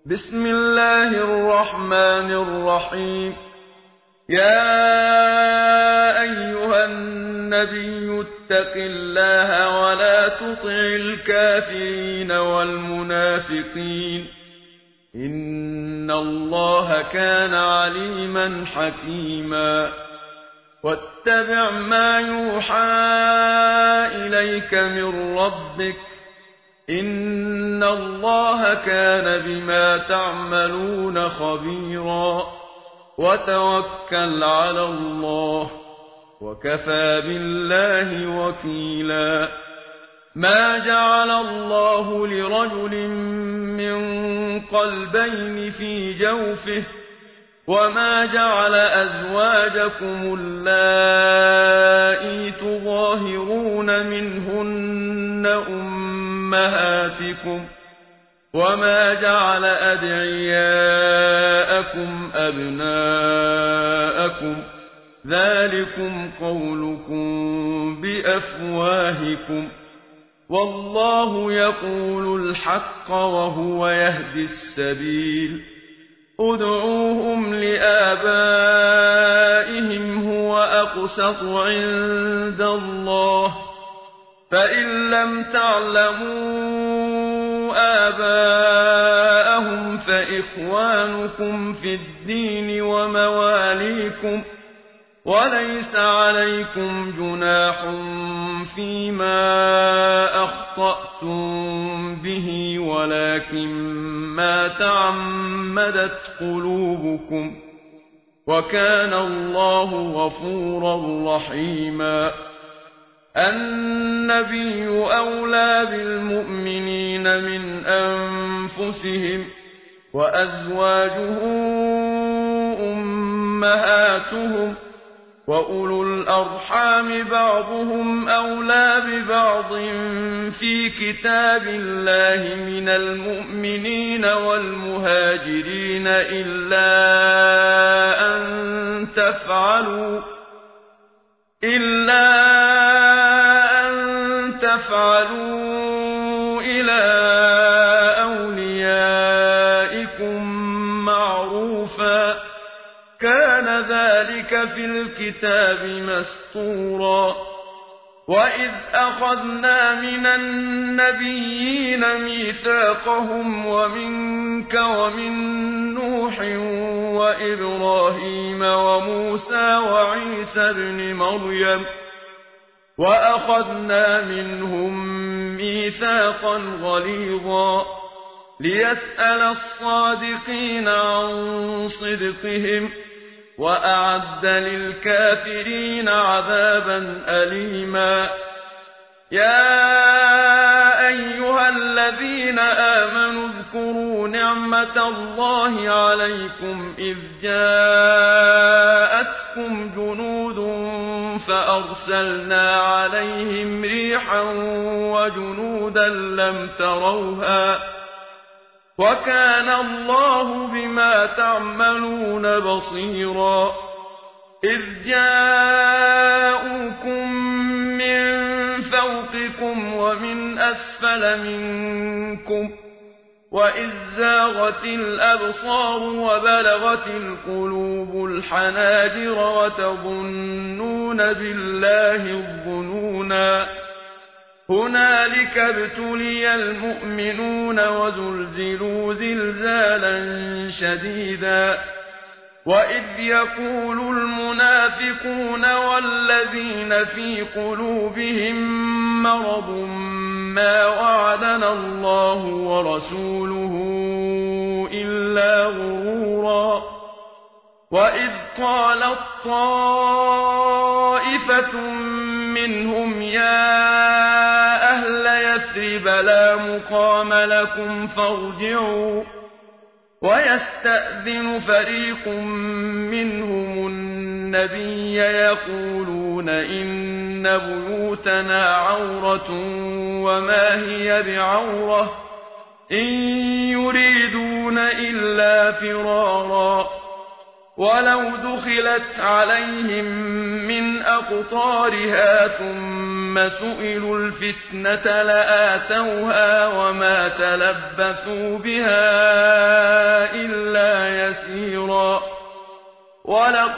بسم الله الرحمن الرحيم. يا أيها النبي اتق الله ولا تطع الكافرين والمنافقين إن الله كان عليما حكيما. واتبع ما يوحى إليك من ربك إن الله كان بما تعملون خبيرا. وتوكل على الله وكفى بالله وكيلا. ما جعل الله لرجل من قلبين في جوفه وما جعل أزواجكم اللائي تظاهرون منهن أمهاتكم وما جعل أدعياءكم أبناءكم ذلكم قولكم بأفواهكم والله يقول الحق وهو يهدي السبيل. ادعوهم لآبائهم هو أقسط عند الله فإن لم تعلموا آباءهم فإخوانكم في الدين ومواليكم وليس عليكم جناح فيما أخطأتم به ولكن ما تعمدت قلوبكم وكان الله غفورا رحيما. النبي أولى بالمؤمنين من أنفسهم وأزواجه أمهاتهم وأولو الأرحام بعضهم أولى ببعض في كتاب الله من المؤمنين والمهاجرين إلا أن تفعلوا إلى أوليائكم معروفا كان ذلك في الكتاب مسطورا. وإذ أخذنا من النبيين ميثاقهم ومنك ومن نوح وإبراهيم وموسى وعيسى ابن مريم وأخذنا منهم ميثاقا غليظا ليسأل الصادقين عن صدقهم وأعد للكافرين عذابا أليما. يا أيها الذين آمنوا اذكروا نعمة الله عليكم إذ جاءتكم جنود فأرسلنا عليهم ريحا وجنودا لم تروها وكان الله بما تعملون بصيرا. إذ جاءوكم من فوقكم ومن أسفل منكم وإذ زاغت الأبصار وبلغت القلوب الحناجر وتظنون بالله الظنونا. هنالك ابتلي المؤمنون وزلزلوا زلزالا شديدا. وإذ يقول المنافقون والذين في قلوبهم مرض ما وعدنا الله ورسوله إلا غرورا. وإذ قالت طائفة منهم يا أهل يثرب لا مقام لكم فارجعوا ويستأذن فريق منهم النبي يقولون إن بيوتنا عورة وما هي بعورة إن يريدون إلا فرارا. ولو دخلت عليهم من أقطارها ثم سئلوا الفتنة لآتوها وما تلبثوا بها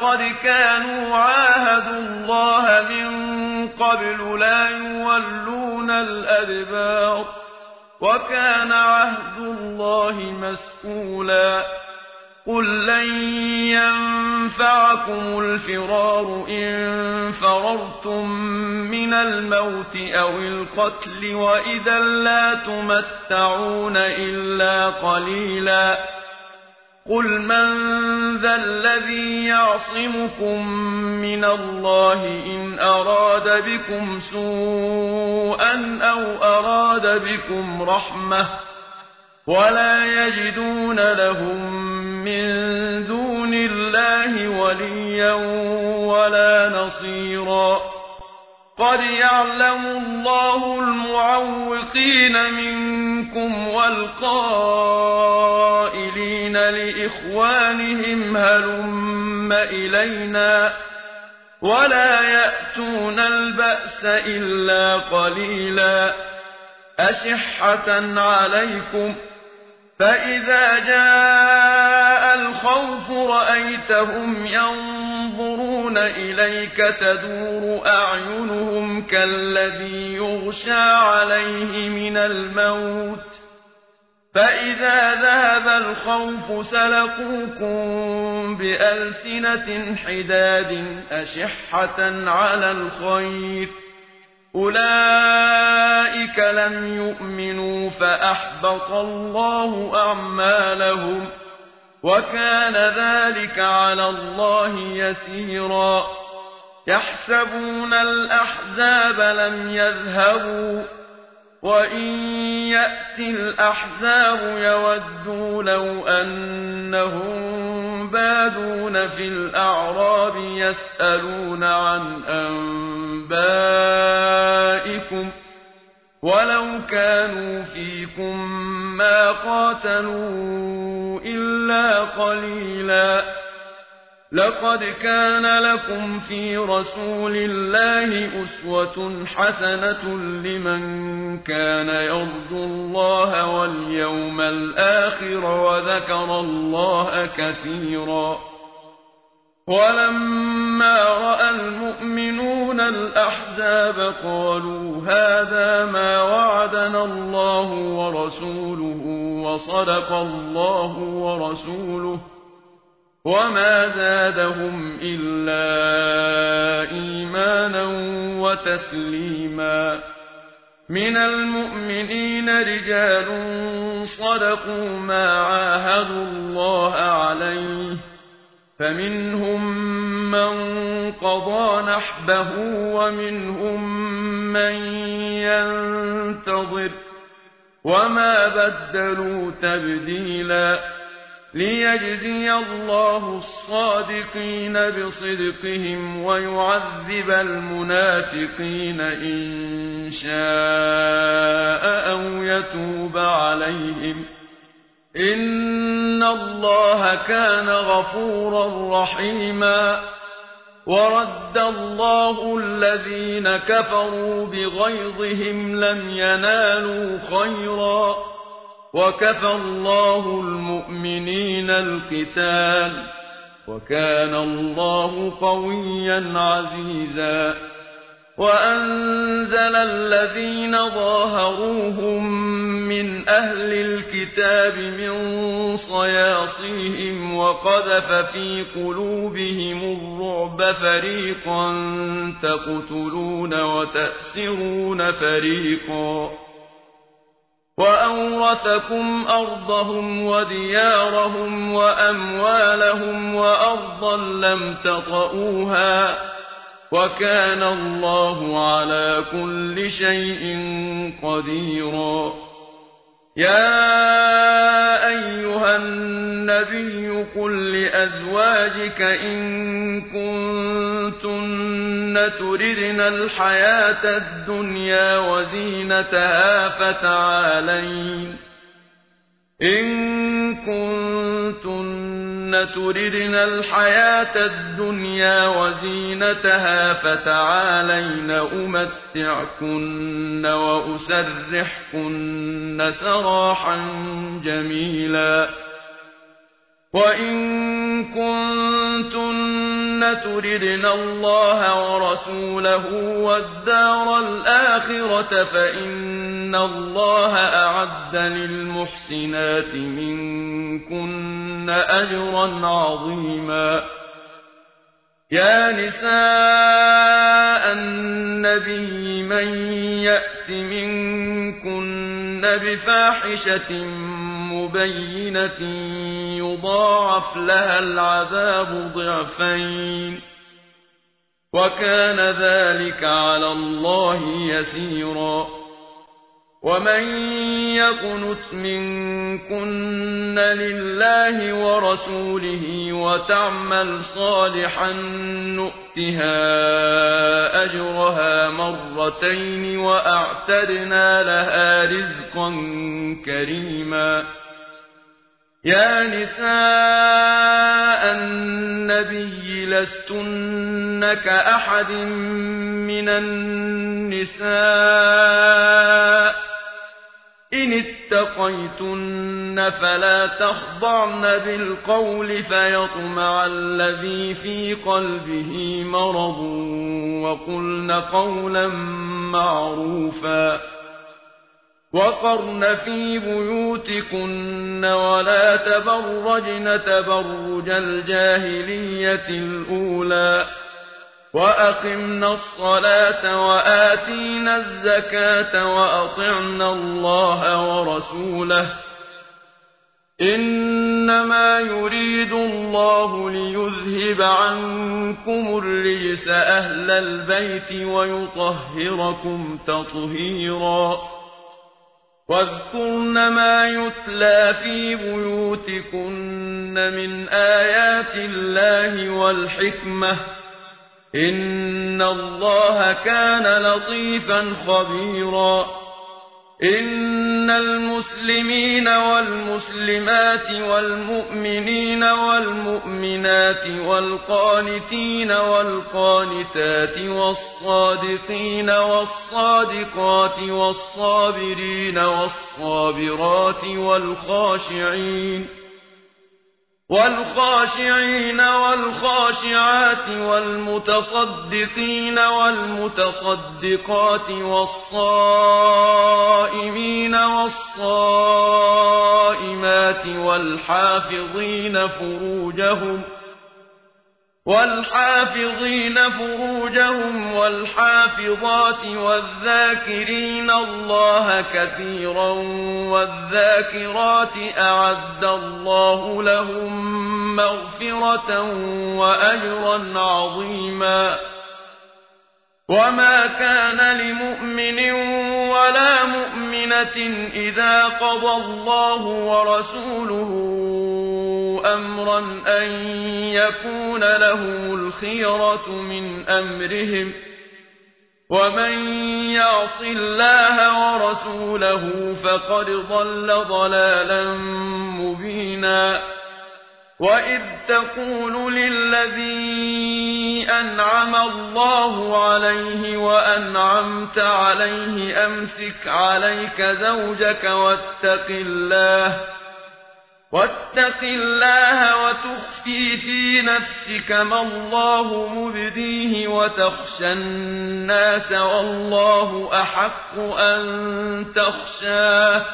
لقد كانوا عاهدوا الله من قبل لا يولون الأدبار وكان عهد الله مسئولا قل لن ينفعكم الفرار إن فررتم من الموت أو القتل وإذا لا تمتعون إلا قليلا قل من ذا الذي يعصمكم من الله إن أراد بكم سوءا أو أراد بكم رحمة ولا يجدون لهم من دون الله وليا ولا نصيرا قد يعلم الله المعوقين منكم والقائلين لإخوانهم هلم إلينا ولا يأتون البأس إلا قليلا أشحة عليكم فإذا جاء الخوف رأيتهم ينظرون إليك تدور أعينهم كالذي يغشى عليه من الموت فإذا ذهب الخوف سلقوكم بألسنة حداد أشحة على الخير أولئك لم يؤمنوا فأحبط الله أعمالهم وكان ذلك على الله يسيرا يحسبون الأحزاب لم يذهبوا وإن يأتي الأحزاب يودوا لو أنهم بادون في الأعراب يسألون عن أنبائكم ولو كانوا فيكم ما قاتلوا إلا قليلا لقد كان لكم في رسول الله أسوة حسنة لمن كان يرجو الله واليوم الآخر وذكر الله كثيرا ولما رأى المؤمنون الأحزاب قالوا هذا ما وعدنا الله ورسوله وصدق الله ورسوله وما زادهم إلا إيمانا وتسليما من المؤمنين رجال صدقوا ما عاهدوا الله عليه فمنهم من قضى نحبه ومنهم من ينتظر وما بدلوا تبديلا ليجزي الله الصادقين بصدقهم ويعذب المنافقين إن شاء أو يتوب عليهم إن الله كان غفورا رحيما ورد الله الذين كفروا بغيظهم لم ينالوا خيرا وكفى الله المؤمنين القتال وكان الله قويا عزيزا وأنزل الذين ظاهروهم من أهل الكتاب من صياصيهم وقذف في قلوبهم الرعب فريقا تقتلون وتأسرون فريقا وأورثكم أرضهم وديارهم وأموالهم وأرضا لم تطئوها وكان الله على كل شيء قديرا يا أيها النبي قل لأزواجك إن كنتن تردن الحياة الدنيا وزينتها فتعالين إن كنتن تردن الحياة الدنيا وزينتها فتعالين أمتعكن وأسرحكن سراحا جميلا وإن كنتن تردن الله ورسوله والدار الآخرة فإن الله أعد للمحسنات منكن أجرا عظيما. يا نساء النبي من يأت منكن بفاحشة مبينة يضاعف لها العذاب ضعفين وكان ذلك على الله يسيرا. ومن يقنت منكن لله ورسوله وتعمل صالحا نؤتها أجرها مرتين وأعتدنا لها رزقا كريما. يا نساء النبي لستن كأحد من النساء إن اتقيتن فلا تخضعن بالقول فيطمع الذي في قلبه مرض وقلن قولا معروفا. وقرن في بيوتكن ولا تبرجن تبرج الجاهلية الأولى وأقمنا الصلاة وآتينا الزكاة وأطعنا الله ورسوله إنما يريد الله ليذهب عنكم الرجس أهل البيت ويطهركم تطهيرا. واذكرن ما يتلى في بيوتكن من آيات الله والحكمة إن الله كان لطيفا خبيرا. إن المسلمين والمسلمات والمؤمنين والمؤمنات والقانتين والقانتات والصادقين والصادقات والصابرين والصابرات والخاشعين والخاشعات والمتصدقين والمتصدقات والصائمين والصائمات والحافظين فروجهم والحافظات والذاكرين الله كثيرا والذاكرات أعد الله لهم مغفرة وأجرا عظيما. وما كان لمؤمن ولا مؤمنة إذا قضى الله ورسوله أمرا أن يكون لهم الخيرة من أمرهم ومن يعص الله ورسوله فقد ضل ضلالا مبينا. وإذ تقول للذي أنعم الله عليه وأنعمت عليه أمسك عليك زوجك واتق الله وتخفي في نفسك ما الله مبديه وتخشى الناس والله أحق أن تخشاه.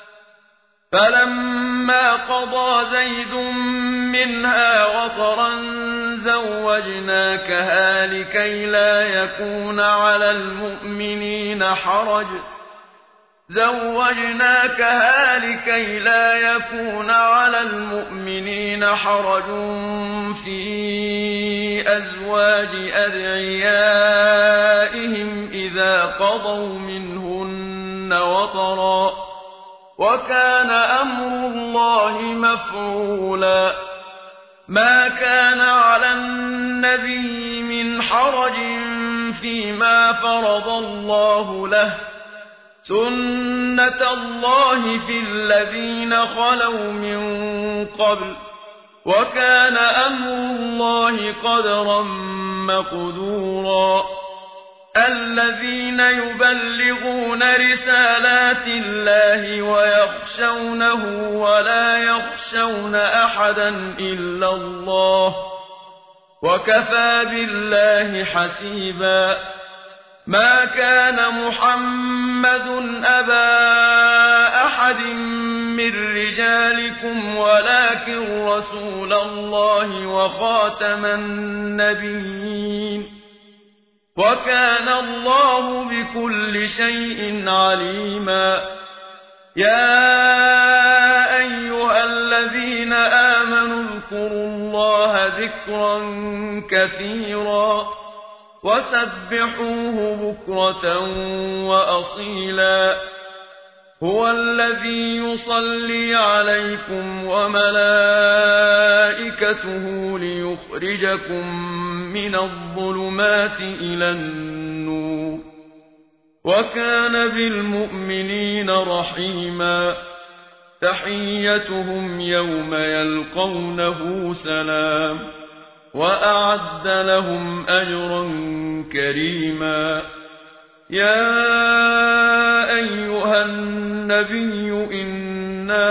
فلما قضى زيد منها وطرا زوجناكها لكي لا يكون على المؤمنين حرج في أزواج أدعيائهم إذا قضوا منهن وطرا وكان أمر الله مفعولا. ما كان على النبي من حرج فيما فرض الله له سنة الله في الذين خلوا من قبل وكان أمر الله قدرا مقدورا. الذين يبلغون رسالات الله ويخشونه ولا يخشون أحدا إلا الله وكفى بالله حسيبا ما كان محمد أبا أحد من رجالكم ولكن رسول الله وخاتم النبيين وكان الله بكل شيء عليما يا أيها الذين آمنوا اذكروا الله ذكرا كثيرا وسبحوه بكرة وأصيلا هو الذي يصلي عليكم وملائكته ليخرجكم من الظلمات إلى النور وكان بالمؤمنين رحيما تحيتهم يوم يلقونه سلام وأعد لهم أجرا كريما يا أيها النبي إنا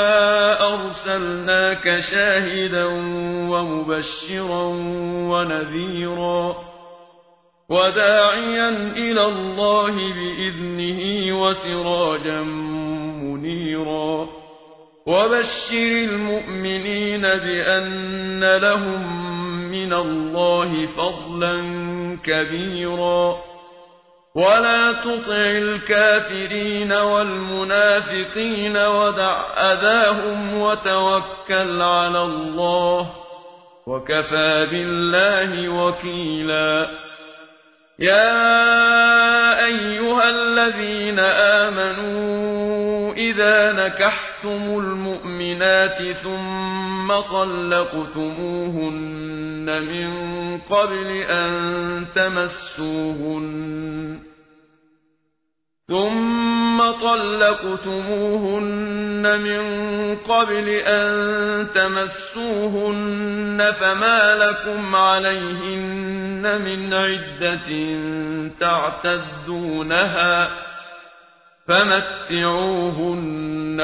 أرسلناك شاهدا ومبشرا ونذيرا وداعيا إلى الله بإذنه وسراجا منيرا وبشر المؤمنين بأن لهم من الله فضلا كبيرا ولا تطع الكافرين والمنافقين ودع أذاهم وتوكل على الله وكفى بالله وكيلا يا أيها الذين آمنوا إذا نكحتم المؤمنات ثم طلقتموهن من قبل أن تمسوهن فما لكم عليهن من عدة تعتدونها فمتعوهن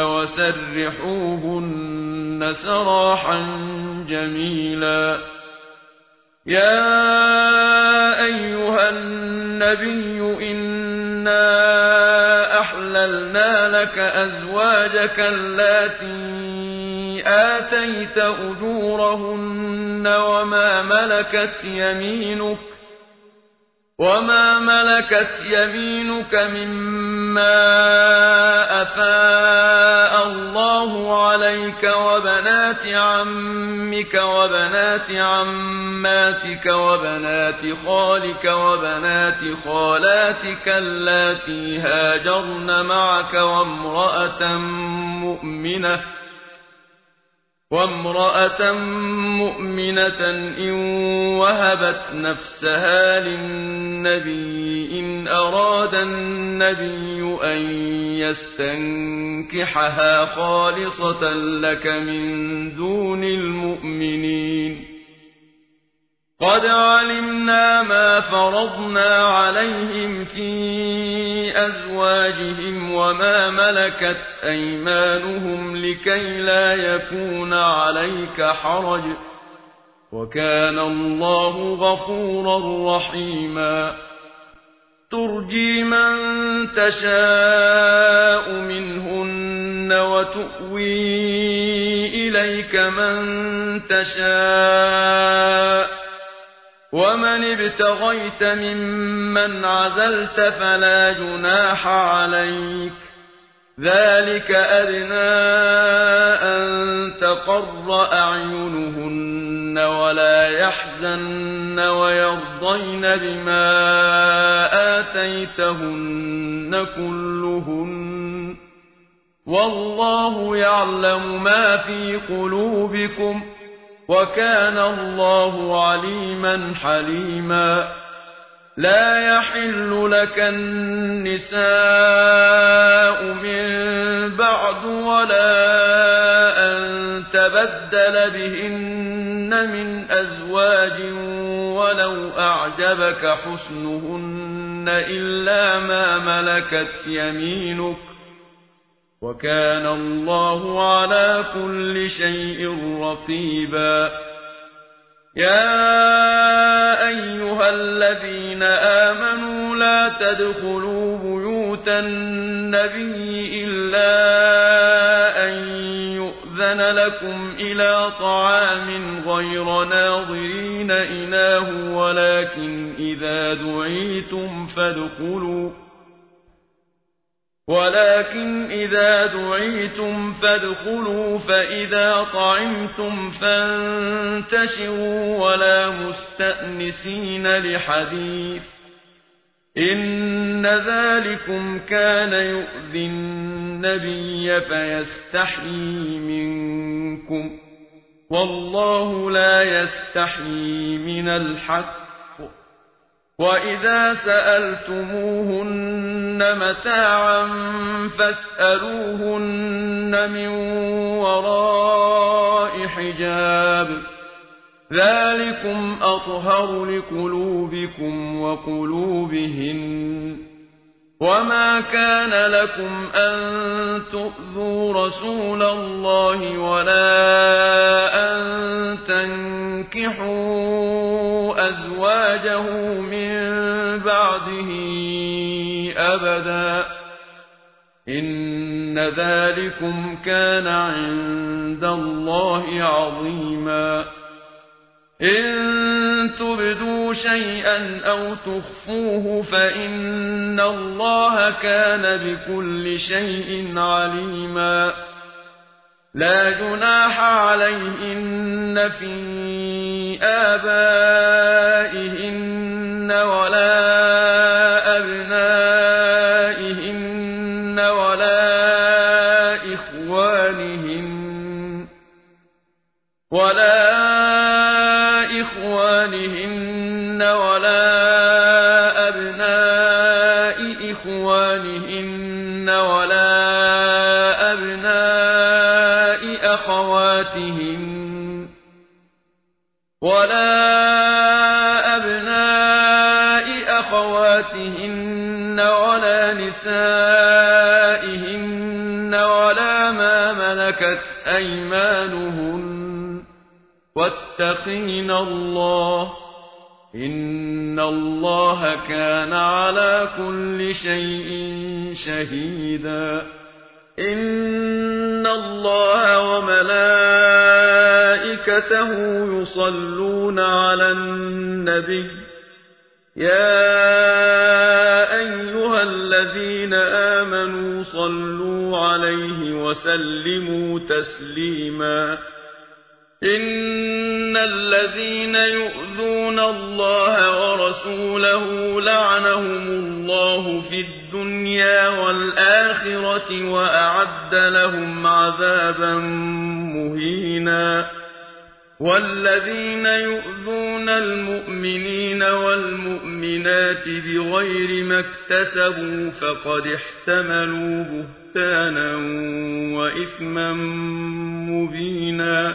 وسرحوهن سراحا جميلا يا أيها النبي إنا أحللنا لك أزواجك اللاتي آتيت أجورهن وما ملكت يمينك مما أفاء الله عليك وبنات عمك وبنات عماتك وبنات خالك وبنات خالاتك اللاتي هاجرن معك وامرأة مؤمنة إن وهبت نفسها للنبي إن أراد النبي أن يستنكحها خالصة لك من دون المؤمنين قد علمنا ما فرضنا عليهم في أزواجهم وما ملكت أيمانهم لكي لا يكون عليك حرج وكان الله غفورا رحيما ترجي من تشاء منهن وتؤوي إليك من تشاء ومن ابتغيت ممن عزلت فلا جناح عليك ذلك أدنى أن تقر أعينهن ولا يحزن ويرضين بما آتيتهن كلهن والله يعلم ما في قلوبكم وكان الله عليما حليما لا يحل لك النساء من بعد ولا أن تبدل بهن من أزواج ولو أعجبك حسنهن إلا ما ملكت يمينك وكان الله على كل شيء رقيبا يا أيها الذين آمنوا لا تدخلوا بيوت النبي إلا أن يؤذن لكم إلى طعام غير ناظرين إناه ولكن إذا دعيتم فادخلوا فإذا طعمتم فانتشروا ولا مستأنسين لحديث إن ذلكم كان يؤذي النبي فيستحيي منكم والله لا يستحيي من الحق وإذا سألتموهن متاعا فاسألوهن من وراء حجاب ذلكم أطهر لقلوبكم وقلوبهن وما كان لكم أن تؤذوا رسول الله ولا أن تنكحوا أزواجه من بعده أبدا إن ذلكم كان عند الله عظيما إن تبدوا شيئا أو تخفوه فإن الله كان بكل شيء عليما لا جناح عليهن في آبائهن ولا أبنائهن ولا إخوانهن ولا أبناء إخوانهن ولا أبناء أخواتهن ولا نسائهن ولا ما ملكت أيمانهن واتقين الله إن الله كان على كل شيء شهيدا إن الله وملائكته يصلون على النبي يا أيها الذين آمنوا صلوا عليه وسلموا تسليما إن الذين يؤذون الله ورسوله لعنهم الله في الدنيا والآخرة وأعد لهم عذابا مهينا والذين يؤذون المؤمنين والمؤمنات بغير ما اكتسبوا فقد احتملوا بهتانا وإثما مبينا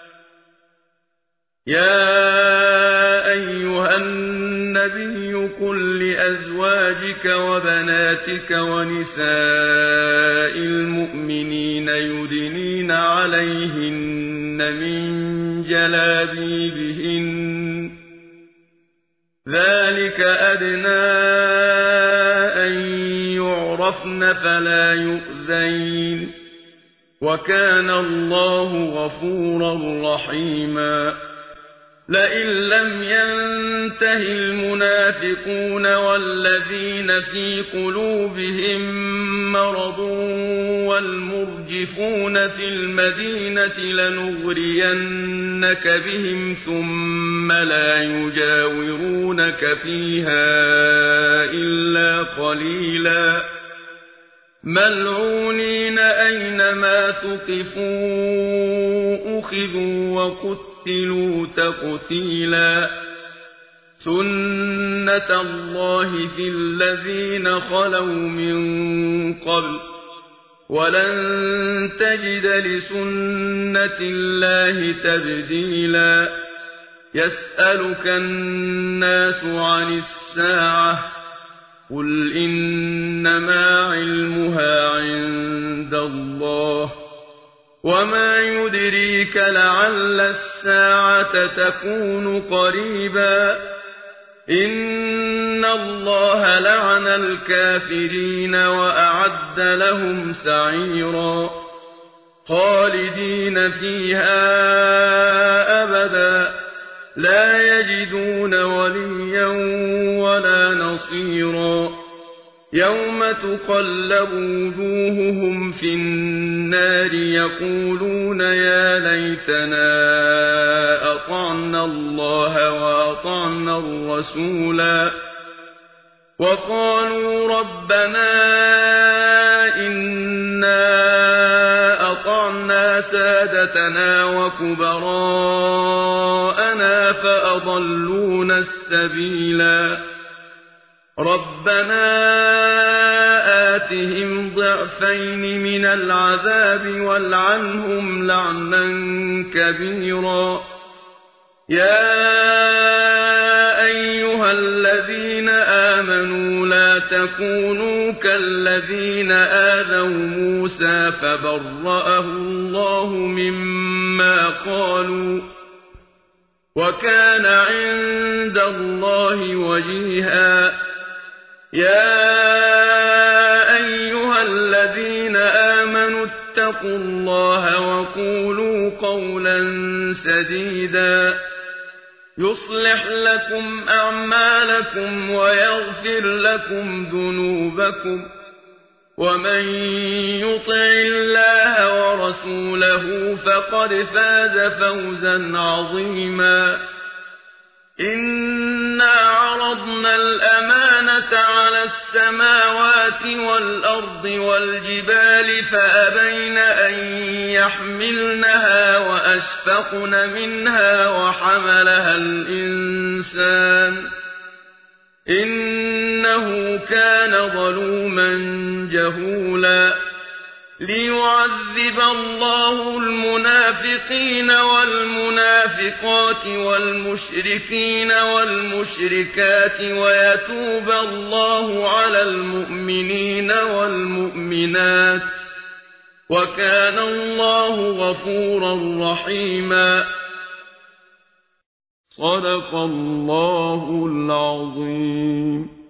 يا أيها النبي قل لأزواجك وبناتك ونساء المؤمنين يدنين عليهن من جلابيبهن ذلك أدنى أن يعرفن فلا يؤذين وكان الله غفورا رحيما لئن لم ينته المنافقون والذين في قلوبهم مرض والمرجفون في المدينة لنغرينك بهم ثم لا يجاورونك فيها إلا قليلا ملعونين أينما ثقفوا أخذوا وقتلوا تقتيلا سنة الله في الذين خلوا من قبل ولن تجد لسنة الله تبديلا يسألك الناس عن الساعة قل إنما علمها عند الله وما يدريك لعل الساعة تكون قريبا إن الله لعن الكافرين وأعد لهم سعيرا خالدين فيها أبدا لا يجدون وليا ولا نصيرا يوم تقلب وجوههم في النار يقولون يا ليتنا أطعنا الله وأطعنا الرسولا وقالوا ربنا إنا أطعنا سادتنا وكبراءنا فأضلونا السبيلا ربنا آتهم ضعفين من العذاب والعنهم لعنا كبيرا يا أيها الذين آمنوا لا تكونوا كالذين آذوا موسى فبرأه الله مما قالوا وكان عند الله وجيها يا أيها الذين آمنوا اتقوا الله وقولوا قولا سديدا يصلح لكم أعمالكم ويغفر لكم ذنوبكم ومن يطع الله ورسوله فقد فاز فوزا عظيما إنا عرضنا الأمانة على السماوات والأرض والجبال فأبين أن يحملنها وأشفقن منها وحملها الإنسان إنه كان ظلوما جهولا ليعذب الله المنافقين والمنافقات والمشركين والمشركات ويتوب الله على المؤمنين والمؤمنات وكان الله غفورا رحيما صدق الله العظيم.